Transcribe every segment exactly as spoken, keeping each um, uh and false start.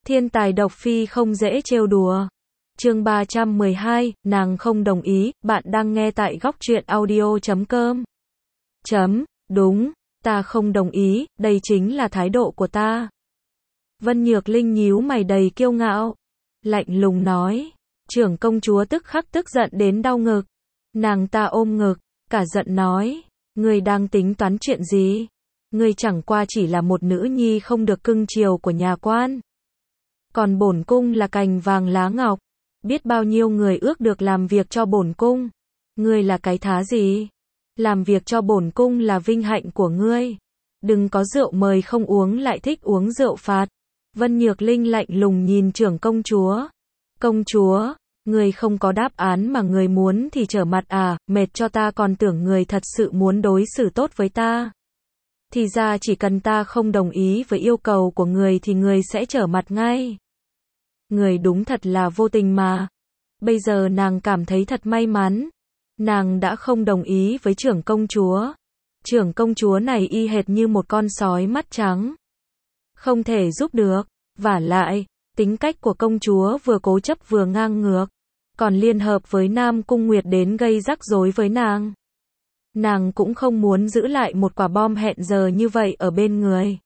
Thiên tài độc phi không dễ trêu đùa. Chương ba trăm mười hai, nàng không đồng ý, bạn đang nghe tại góc truyện audio chấm com. Chấm, đúng, ta không đồng ý, đây chính là thái độ của ta. Vân Nhược Linh nhíu mày đầy kiêu ngạo, lạnh lùng nói. Trưởng công chúa tức khắc tức giận đến đau ngực. Nàng ta ôm ngực, cả giận nói, ngươi đang tính toán chuyện gì? Ngươi chẳng qua chỉ là một nữ nhi không được cưng chiều của nhà quan. Còn bổn cung là cành vàng lá ngọc, biết bao nhiêu người ước được làm việc cho bổn cung. Ngươi là cái thá gì? Làm việc cho bổn cung là vinh hạnh của ngươi. Đừng có rượu mời không uống lại thích uống rượu phạt. Vân Nhược Linh lạnh lùng nhìn trưởng công chúa. Công chúa, người không có đáp án mà người muốn thì trở mặt à, mệt cho ta còn tưởng người thật sự muốn đối xử tốt với ta. Thì ra chỉ cần ta không đồng ý với yêu cầu của người thì người sẽ trở mặt ngay. Người đúng thật là vô tình mà. Bây giờ nàng cảm thấy thật may mắn. Nàng đã không đồng ý với trưởng công chúa. Trưởng công chúa này y hệt như một con sói mắt trắng. Không thể giúp được. Vả lại, tính cách của công chúa vừa cố chấp vừa ngang ngược. Còn liên hợp với Nam Cung Nguyệt đến gây rắc rối với nàng. Nàng cũng không muốn giữ lại một quả bom hẹn giờ như vậy ở bên người.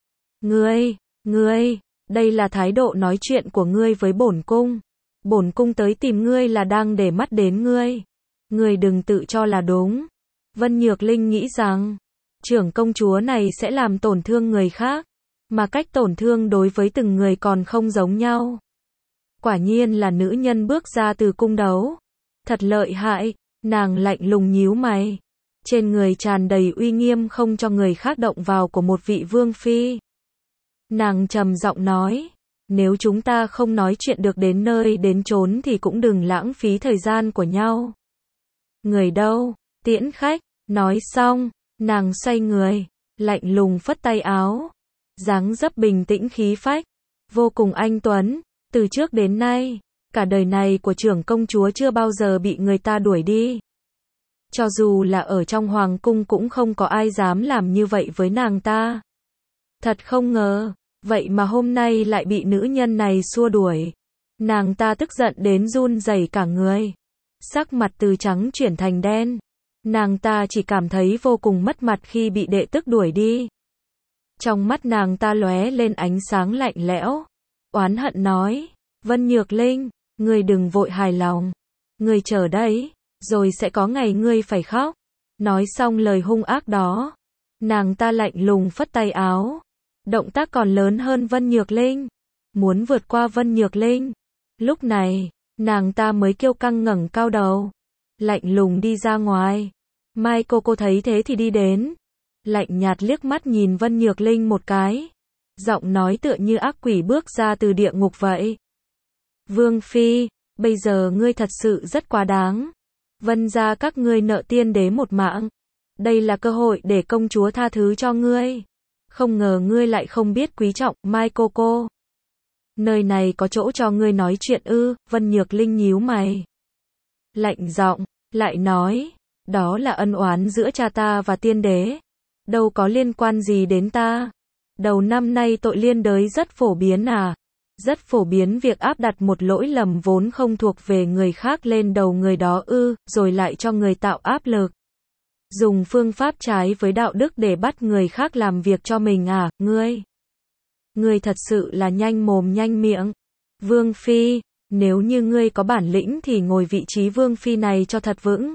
Ngươi, ngươi, đây là thái độ nói chuyện của ngươi với bổn cung. Bổn cung tới tìm ngươi là đang để mắt đến ngươi. Ngươi đừng tự cho là đúng. Vân Nhược Linh nghĩ rằng, trưởng công chúa này sẽ làm tổn thương người khác. Mà cách tổn thương đối với từng người còn không giống nhau. Quả nhiên là nữ nhân bước ra từ cung đấu. Thật lợi hại, nàng lạnh lùng nhíu mày. Trên người tràn đầy uy nghiêm không cho người khác động vào của một vị vương phi. Nàng trầm giọng nói, nếu chúng ta không nói chuyện được đến nơi đến chốn thì cũng đừng lãng phí thời gian của nhau. Người đâu, tiễn khách, nói xong, nàng xoay người, lạnh lùng phất tay áo. Dáng dấp bình tĩnh khí phách, vô cùng anh tuấn, từ trước đến nay, cả đời này của trưởng công chúa chưa bao giờ bị người ta đuổi đi. Cho dù là ở trong hoàng cung cũng không có ai dám làm như vậy với nàng ta. Thật không ngờ, vậy mà hôm nay lại bị nữ nhân này xua đuổi. Nàng ta tức giận đến run rẩy cả người. Sắc mặt từ trắng chuyển thành đen. Nàng ta chỉ cảm thấy vô cùng mất mặt khi bị đệ tức đuổi đi. Trong mắt nàng ta lóe lên ánh sáng lạnh lẽo. Oán hận nói, Vân Nhược Linh, ngươi đừng vội hài lòng. Ngươi chờ đấy, rồi sẽ có ngày ngươi phải khóc. Nói xong lời hung ác đó, nàng ta lạnh lùng phất tay áo. Động tác còn lớn hơn Vân Nhược Linh. Muốn vượt qua Vân Nhược Linh. Lúc này, nàng ta mới kiêu căng ngẩng cao đầu. Lạnh lùng đi ra ngoài. Mai cô cô thấy thế thì đi đến. Lạnh nhạt liếc mắt nhìn Vân Nhược Linh một cái. Giọng nói tựa như ác quỷ bước ra từ địa ngục vậy. Vương Phi, bây giờ ngươi thật sự rất quá đáng. Vân gia các ngươi nợ tiên đế một mạng. Đây là cơ hội để công chúa tha thứ cho ngươi. Không ngờ ngươi lại không biết quý trọng Mai cô cô. Nơi này có chỗ cho ngươi nói chuyện ư? Vân Nhược Linh nhíu mày. Lạnh giọng, lại nói, đó là ân oán giữa cha ta và tiên đế. Đâu có liên quan gì đến ta. Đầu năm nay tội liên đới rất phổ biến à. Rất phổ biến việc áp đặt một lỗi lầm vốn không thuộc về người khác lên đầu người đó ư, rồi lại cho người tạo áp lực. Dùng phương pháp trái với đạo đức để bắt người khác làm việc cho mình à, ngươi. Ngươi thật sự là nhanh mồm nhanh miệng. Vương Phi, nếu như ngươi có bản lĩnh thì ngồi vị trí Vương Phi này cho thật vững.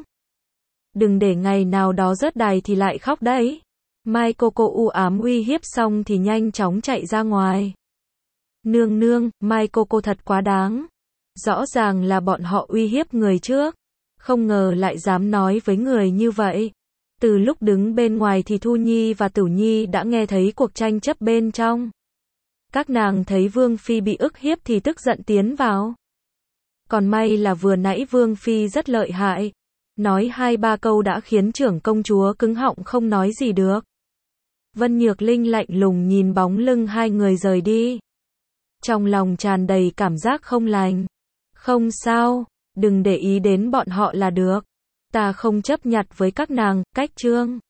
Đừng để ngày nào đó rớt đài thì lại khóc đấy. Mai cô cô u ám uy hiếp xong thì nhanh chóng chạy ra ngoài. Nương nương, Mai cô cô thật quá đáng. Rõ ràng là bọn họ uy hiếp người trước. Không ngờ lại dám nói với người như vậy. Từ lúc đứng bên ngoài thì Thu Nhi và Tử Nhi đã nghe thấy cuộc tranh chấp bên trong. Các nàng thấy Vương Phi bị ức hiếp thì tức giận tiến vào. Còn may là vừa nãy Vương Phi rất lợi hại. Nói hai ba câu đã khiến trưởng công chúa cứng họng không nói gì được. Vân Nhược Linh lạnh lùng nhìn bóng lưng hai người rời đi. Trong lòng tràn đầy cảm giác không lành. Không sao, đừng để ý đến bọn họ là được. Ta không chấp nhặt với các nàng, cách chương.